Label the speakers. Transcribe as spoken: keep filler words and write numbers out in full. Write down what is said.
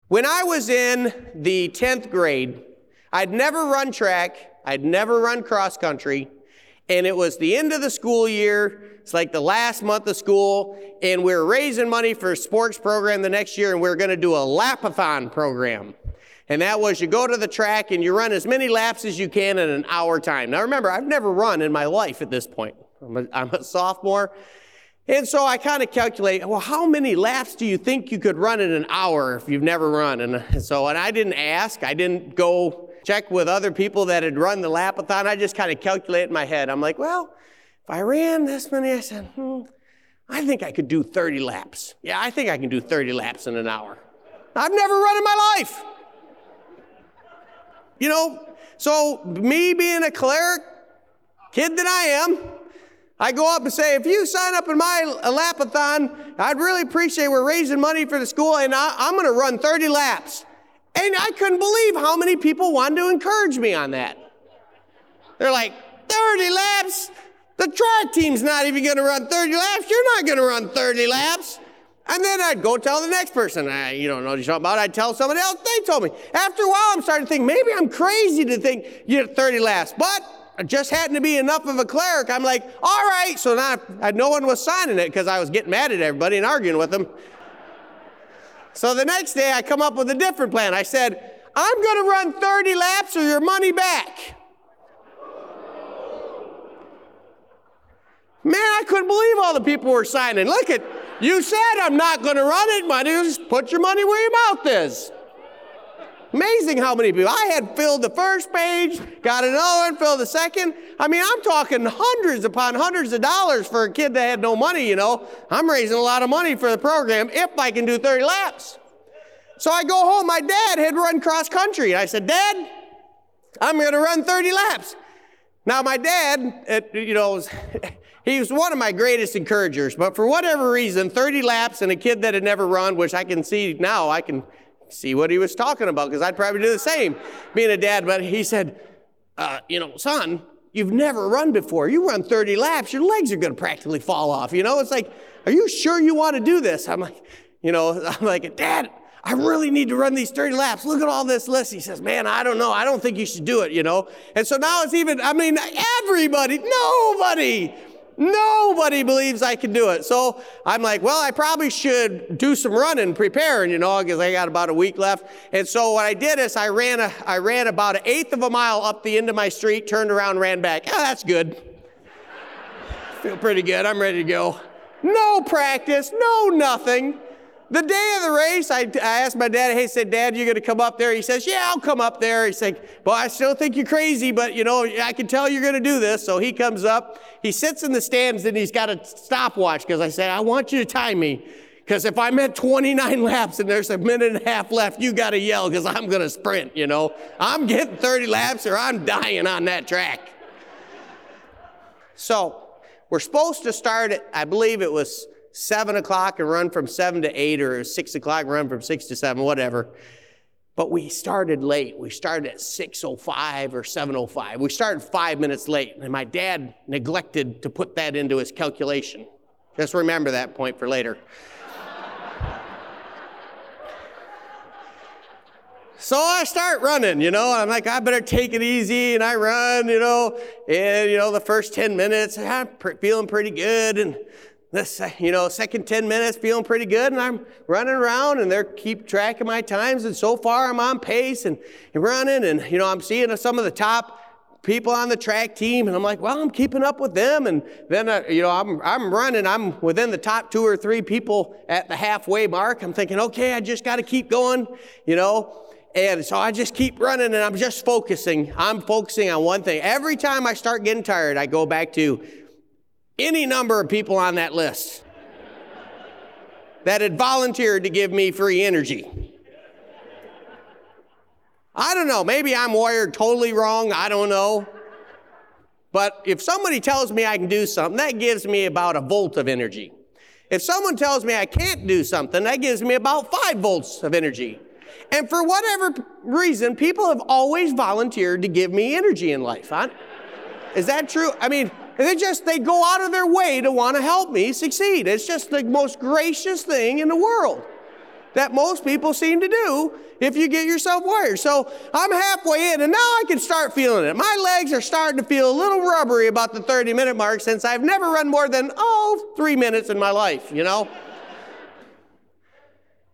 Speaker 1: When I was in the tenth grade, I'd never run track, I'd never run cross country, and it was the end of the school year. It's like the last month of school, and we were raising money for a sports program the next year, and we were going to do a lapathon program. And that was you go to the track and you run as many laps as you can in an hour time. Now remember, I've never run in my life at this point. I'm a, I'm a sophomore. And so I kind of calculate, well, how many laps do you think you could run in an hour if you've never run? And so, and I didn't ask. I didn't go check with other people that had run the lapathon. I just kind of calculate in my head. I'm like, well, if I ran this many, I said, hmm, I think I could do thirty laps. Yeah, I think I can do thirty laps in an hour. I've never run in my life. You know, so me being a cleric, kid that I am, I go up and say, if you sign up in my lapathon, I'd really appreciate we're raising money for the school, and I, I'm going to run thirty laps. And I couldn't believe how many people wanted to encourage me on that. They're like, thirty laps? The track team's not even going to run thirty laps. You're not going to run thirty laps. And then I'd go tell the next person, I, you don't know what you're talking about. I'd tell somebody else, they told me. After a while, I'm starting to think, maybe I'm crazy to think you have thirty laps. But I just happened to be enough of a cleric. I'm like, all right. So now I, no one was signing it because I was getting mad at everybody and arguing with them. So the next day, I come up with a different plan. I said, I'm going to run thirty laps or your money back. Man, I couldn't believe all the people were signing. Look at, you said I'm not going to run it. Money, just put your money where your mouth is. Amazing how many people. I had filled the first page, got another one, filled the second. I mean, I'm talking hundreds upon hundreds of dollars for a kid that had no money, you know. I'm raising a lot of money for the program if I can do thirty laps. So I go home. My dad had run cross country. I said, Dad, I'm going to run thirty laps. Now, my dad, it, you know, was, he was one of my greatest encouragers. But for whatever reason, thirty laps and a kid that had never run, which I can see now, I can see what he was talking about because I'd probably do the same being a dad. But he said, uh, you know, son, you've never run before. You run thirty laps, your legs are going to practically fall off. You know, it's like, are you sure you want to do this? I'm like, you know, I'm like, Dad, I really need to run these thirty laps. Look at all this list. He says, man, I don't know. I don't think you should do it, you know. And so now it's even, I mean, everybody, nobody, nobody believes I can do it. So I'm like, well, I probably should do some running, preparing, you know, because I got about a week left. And so what I did is I ran a, I ran about an eighth of a mile up the end of my street, turned around, ran back. Oh, that's good. Feel pretty good. I'm ready to go. No practice, no nothing. The day of the race, I, I asked my dad, hey, said, Dad, you going to come up there? He says, yeah, I'll come up there. He's like, well, I still think you're crazy, but, you know, I can tell you're going to do this. So he comes up. He sits in the stands, and he's got a stopwatch because I said, I want you to time me because if I'm at twenty-nine laps and there's a minute and a half left, you got to yell because I'm going to sprint, you know. I'm getting thirty laps or I'm dying on that track. So we're supposed to start at, I believe it was seven o'clock and run from seven to eight or six o'clock and run from six to seven, whatever. But we started late. We started at six oh five or seven oh five. We started five minutes late, and my dad neglected to put that into his calculation. Just remember that point for later. So I start running, you know, I'm like, I better take it easy, and I run, you know, and, you know, the first ten minutes, I'm pre- feeling pretty good, and this, you know, second ten minutes, feeling pretty good, and I'm running around, and they're keep track of my times, and so far I'm on pace, and, and running, and, you know, I'm seeing some of the top people on the track team, and I'm like, well, I'm keeping up with them, and then, uh, you know, I'm I'm running, I'm within the top two or three people at the halfway mark. I'm thinking, okay, I just got to keep going, you know. And so I just keep running, and I'm just focusing. I'm focusing on one thing. Every time I start getting tired, I go back to any number of people on that list that had volunteered to give me free energy. I don't know. Maybe I'm wired totally wrong. I don't know. But if somebody tells me I can do something, that gives me about a volt of energy. If someone tells me I can't do something, that gives me about five volts of energy. And for whatever reason, people have always volunteered to give me energy in life. Huh? Is that true? I mean, they just, they go out of their way to want to help me succeed. It's just the most gracious thing in the world. that most people seem to do if you get yourself wired. So I'm halfway in, and now I can start feeling it. My legs are starting to feel a little rubbery about the thirty minute mark since I've never run more than, oh, three minutes in my life, you know?